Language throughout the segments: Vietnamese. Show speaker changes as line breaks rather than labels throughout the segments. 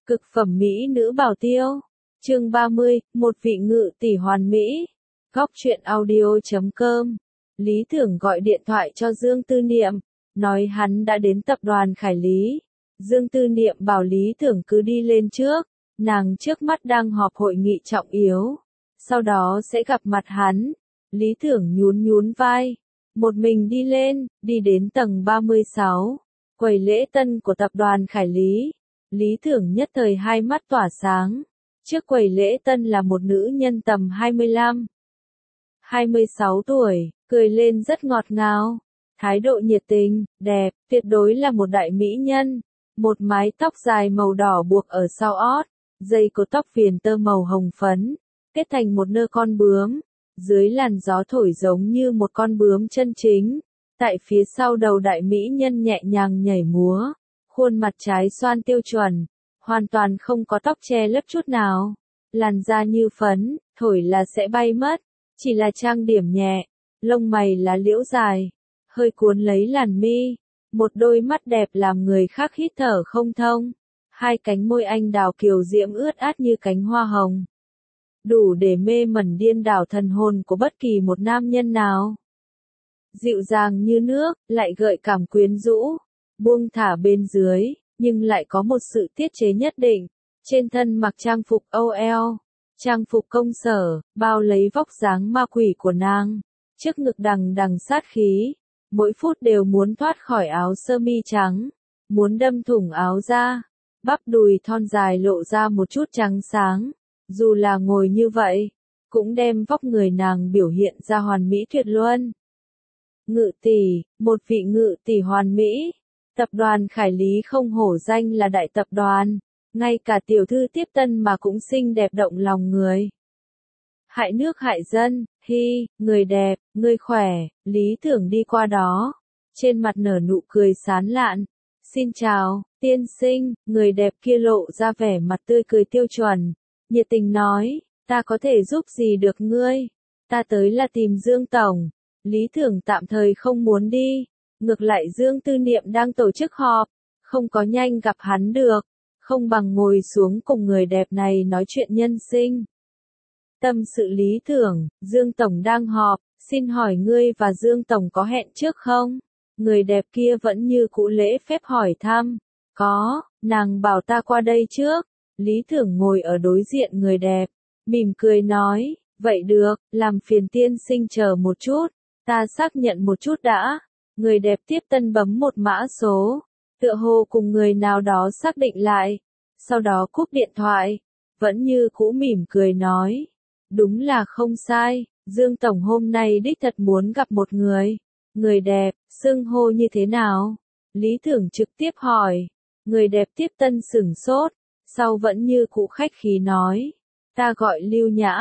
Cực phẩm mỹ nữ bảo tiêu. Chương 30, một vị ngự tỷ hoàn mỹ. Góc truyện audio.com. Lý Tưởng gọi điện thoại cho Dương Tư Niệm, nói hắn đã đến tập đoàn Khải Lý. Dương Tư Niệm bảo Lý Tưởng cứ đi lên trước, nàng trước mắt đang họp hội nghị trọng yếu, sau đó sẽ gặp mặt hắn. Lý Tưởng nhún nhún vai, một mình đi lên, đi đến tầng 36, quầy lễ tân của tập đoàn Khải Lý. Lý Tưởng nhất thời hai mắt tỏa sáng. Trước quầy lễ tân là một nữ nhân tầm 25, 26 tuổi, cười lên rất ngọt ngào, thái độ nhiệt tình, đẹp, tuyệt đối là một đại mỹ nhân. Một mái tóc dài màu đỏ buộc ở sau ót, dây cột tóc viền tơ màu hồng phấn, kết thành một nơ con bướm, dưới làn gió thổi giống như một con bướm chân chính. Tại phía sau đầu đại mỹ nhân nhẹ nhàng nhảy múa, khuôn mặt trái xoan tiêu chuẩn, hoàn toàn không có tóc che lấp chút nào, làn da như phấn, thổi là sẽ bay mất, chỉ là trang điểm nhẹ, lông mày lá liễu dài, hơi cuốn lấy làn mi, một đôi mắt đẹp làm người khác hít thở không thông, hai cánh môi anh đào kiều diễm ướt át như cánh hoa hồng, đủ để mê mẩn điên đảo thần hồn của bất kỳ một nam nhân nào. Dịu dàng như nước, lại gợi cảm quyến rũ, buông thả bên dưới, nhưng lại có một sự tiết chế nhất định. Trên thân mặc trang phục OL, trang phục công sở, bao lấy vóc dáng ma quỷ của nàng. Trước ngực đằng đằng sát khí, mỗi phút đều muốn thoát khỏi áo sơ mi trắng, muốn đâm thủng áo ra, bắp đùi thon dài lộ ra một chút trắng sáng. Dù là ngồi như vậy, cũng đem vóc người nàng biểu hiện ra hoàn mỹ tuyệt luân. Ngự tỷ, một vị ngự tỷ hoàn mỹ. Tập đoàn Khải Lý không hổ danh là đại tập đoàn, ngay cả tiểu thư tiếp tân mà cũng xinh đẹp động lòng người. Hại nước hại dân, hi, người đẹp, người khỏe, Lý Tưởng đi qua đó, trên mặt nở nụ cười sán lạn. Xin chào, tiên sinh, người đẹp kia lộ ra vẻ mặt tươi cười tiêu chuẩn, nhiệt tình nói, ta có thể giúp gì được ngươi? Ta tới là tìm Dương Tổng. Lý Tưởng tạm thời không muốn đi. Ngược lại Dương Tư Niệm đang tổ chức họp, không có nhanh gặp hắn được, không bằng ngồi xuống cùng người đẹp này nói chuyện nhân sinh. Tâm sự Lý Tưởng, Dương Tổng đang họp, xin hỏi ngươi và Dương Tổng có hẹn trước không? Người đẹp kia vẫn như cũ lễ phép hỏi thăm. Có, nàng bảo ta qua đây trước. Lý Tưởng ngồi ở đối diện người đẹp, mỉm cười nói, vậy được, làm phiền tiên sinh chờ một chút, ta xác nhận một chút đã. Người đẹp tiếp tân bấm một mã số, tựa hồ cùng người nào đó xác định lại, sau đó cúp điện thoại, vẫn như cũ mỉm cười nói, đúng là không sai, Dương Tổng hôm nay đích thật muốn gặp một người. Người đẹp, xưng hô như thế nào? Lý Tưởng trực tiếp hỏi, người đẹp tiếp tân sửng sốt, sau vẫn như cũ khách khí nói, ta gọi Lưu Nhã,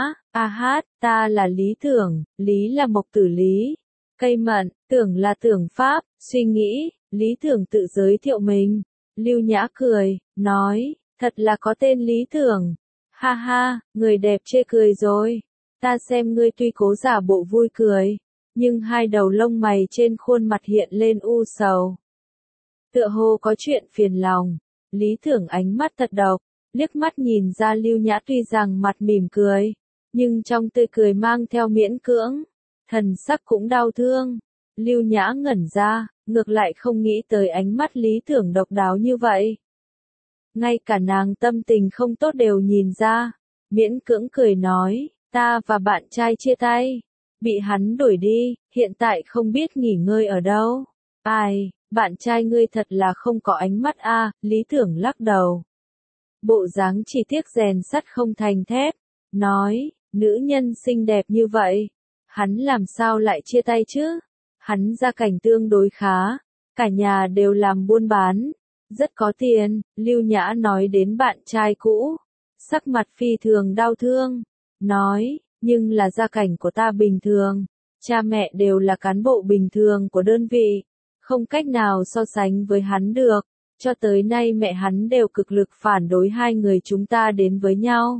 ta là Lý Tưởng, Lý là mộc tử Lý. Cây mận, Tưởng là Tưởng Pháp, suy nghĩ, Lý Tưởng tự giới thiệu mình. Lưu Nhã cười, nói, thật là có tên Lý Tưởng. Ha ha, người đẹp chê cười rồi. Ta xem ngươi tuy cố giả bộ vui cười, nhưng hai đầu lông mày trên khuôn mặt hiện lên u sầu. Tựa hồ có chuyện phiền lòng. Lý Tưởng ánh mắt thật độc, liếc mắt nhìn ra Lưu Nhã tuy rằng mặt mỉm cười, nhưng trong tươi cười mang theo miễn cưỡng. Thần sắc cũng đau thương. Lưu Nhã ngẩn ra, ngược lại không nghĩ tới ánh mắt Lý Tưởng độc đáo như vậy. Ngay cả nàng tâm tình không tốt đều nhìn ra, miễn cưỡng cười nói, ta và bạn trai chia tay, bị hắn đuổi đi, hiện tại không biết nghỉ ngơi ở đâu. Ai, bạn trai ngươi thật là không có ánh mắt a. Lý Tưởng lắc đầu. Bộ dáng chỉ tiếc rèn sắt không thành thép, nói, nữ nhân xinh đẹp như vậy. Hắn làm sao lại chia tay chứ? Hắn gia cảnh tương đối khá, cả nhà đều làm buôn bán, rất có tiền. Lưu Nhã nói đến bạn trai cũ, sắc mặt phi thường đau thương, nói, nhưng là gia cảnh của ta bình thường, cha mẹ đều là cán bộ bình thường của đơn vị, không cách nào so sánh với hắn được, cho tới nay mẹ hắn đều cực lực phản đối hai người chúng ta đến với nhau.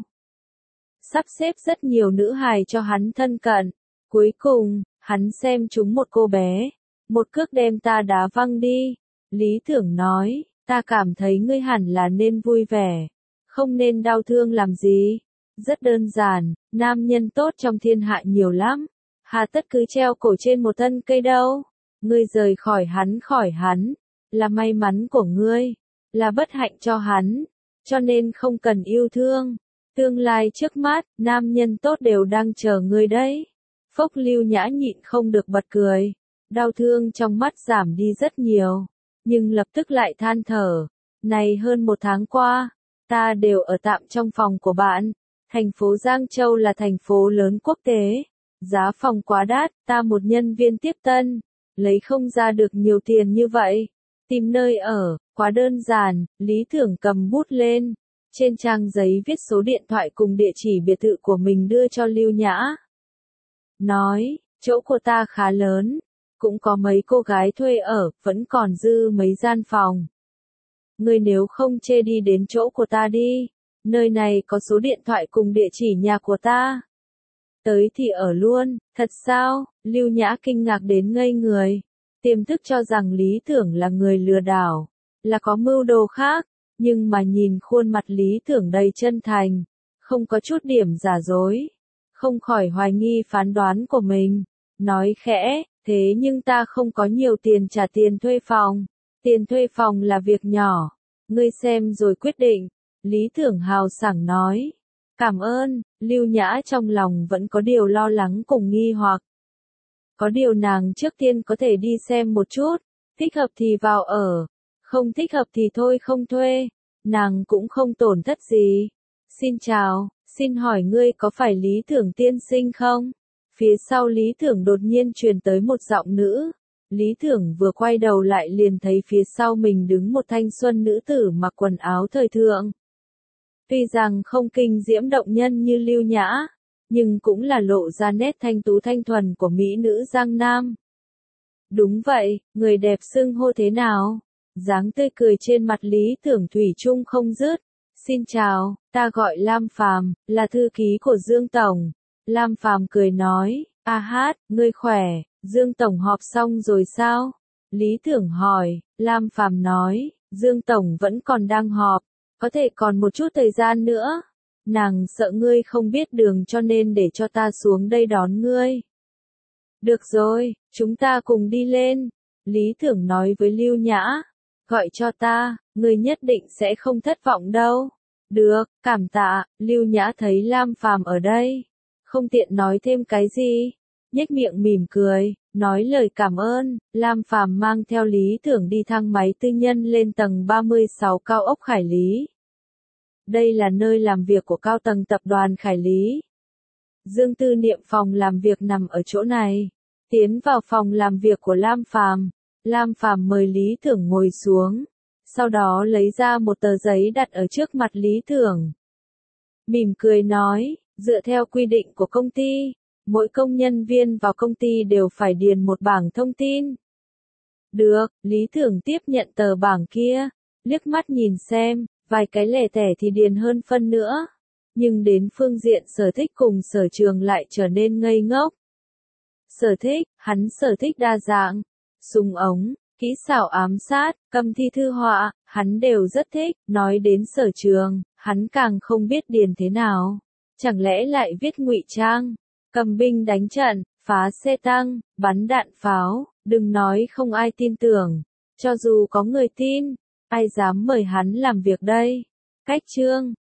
Sắp xếp rất nhiều nữ hài cho hắn thân cận. Cuối cùng, hắn xem chúng một cô bé, một cước đem ta đá văng đi. Lý Tưởng nói, ta cảm thấy ngươi hẳn là nên vui vẻ. không nên đau thương làm gì. Rất đơn giản, nam nhân tốt trong thiên hạ nhiều lắm. Hà tất cứ treo cổ trên một thân cây đâu. Ngươi rời khỏi hắn, là may mắn của ngươi, là bất hạnh cho hắn, cho nên không cần yêu thương. Tương lai trước mắt, nam nhân tốt đều đang chờ ngươi đấy. Phốc Lưu Nhã nhịn không được bật cười, đau thương trong mắt giảm đi rất nhiều, nhưng lập tức lại than thở. Này hơn 1 tháng qua, ta đều ở tạm trong phòng của bạn. Thành phố Giang Châu là thành phố lớn quốc tế. Giá phòng quá đắt, ta một nhân viên tiếp tân, lấy không ra được nhiều tiền như vậy. Tìm nơi ở, quá đơn giản, Lý Thưởng cầm bút lên. Trên trang giấy viết số điện thoại cùng địa chỉ biệt thự của mình đưa cho Lưu Nhã. Nói, chỗ của ta khá lớn, cũng có mấy cô gái thuê ở, vẫn còn dư mấy gian phòng. Ngươi nếu không chê đi đến chỗ của ta đi, nơi này có số điện thoại cùng địa chỉ nhà của ta. Tới thì ở luôn, thật sao? Lưu Nhã kinh ngạc đến ngây người. Tiềm thức cho rằng Lý Thưởng là người lừa đảo, là có mưu đồ khác, nhưng mà nhìn khuôn mặt Lý Thưởng đầy chân thành, không có chút điểm giả dối, không khỏi hoài nghi phán đoán của mình. Nói khẽ, thế nhưng ta không có nhiều tiền trả tiền thuê phòng. Tiền thuê phòng là việc nhỏ, ngươi xem rồi quyết định. Lý Thưởng hào sảng nói. Cảm ơn. Lưu Nhã trong lòng vẫn có điều lo lắng cùng nghi hoặc. Có điều nàng trước tiên có thể đi xem một chút, thích hợp thì vào ở, không thích hợp thì thôi không thuê, nàng cũng không tổn thất gì. Xin chào, xin hỏi ngươi có phải Lý Thưởng tiên sinh không? Phía sau Lý Thưởng đột nhiên truyền tới một giọng nữ. Lý Thưởng vừa quay đầu lại liền thấy phía sau mình đứng một thanh xuân nữ tử mặc quần áo thời thượng. Tuy rằng không kinh diễm động nhân như Lưu Nhã, nhưng cũng là lộ ra nét thanh tú thanh thuần của mỹ nữ Giang Nam. Đúng vậy, người đẹp xưng hô thế nào? Dáng tươi cười trên mặt Lý Thưởng thủy chung không dứt. Xin chào, ta gọi Lam Phàm, là thư ký của Dương Tổng. Lam Phàm cười nói, a hát, ngươi khỏe, Dương Tổng họp xong rồi sao? Lý Thưởng hỏi, Lam Phàm nói, Dương Tổng vẫn còn đang họp, có thể còn một chút thời gian nữa. Nàng sợ ngươi không biết đường cho nên để cho ta xuống đây đón ngươi. Được rồi, chúng ta cùng đi lên. Lý Thưởng nói với Lưu Nhã, gọi cho ta, ngươi nhất định sẽ không thất vọng đâu. Được, cảm tạ. Lưu Nhã thấy Lam Phàm ở đây, không tiện nói thêm cái gì, nhếch miệng mỉm cười, nói lời cảm ơn. Lam Phàm mang theo Lý Thưởng đi thang máy tư nhân lên tầng 36 cao ốc Khải Lý. Đây là nơi làm việc của cao tầng tập đoàn Khải Lý. Dương Tư Niệm phòng làm việc nằm ở chỗ này. Tiến vào phòng làm việc của Lam Phàm mời Lý Thưởng ngồi xuống, sau đó lấy ra một tờ giấy đặt ở trước mặt Lý Thưởng. Mỉm cười nói, dựa theo quy định của công ty, mỗi công nhân viên vào công ty đều phải điền một bảng thông tin. Được, Lý Thưởng tiếp nhận tờ bảng kia, liếc mắt nhìn xem, vài cái lẻ tẻ thì điền hơn phân nữa. Nhưng đến phương diện sở thích cùng sở trường lại trở nên ngây ngốc. Sở thích, hắn sở thích đa dạng. Súng ống, kỹ xảo ám sát, cầm thi thư họa, hắn đều rất thích. Nói đến sở trường, hắn càng không biết điền thế nào. Chẳng lẽ lại viết ngụy trang, cầm binh đánh trận, phá xe tăng, bắn đạn pháo, đừng nói không ai tin tưởng. Cho dù có người tin, ai dám mời hắn làm việc đây? Cách chương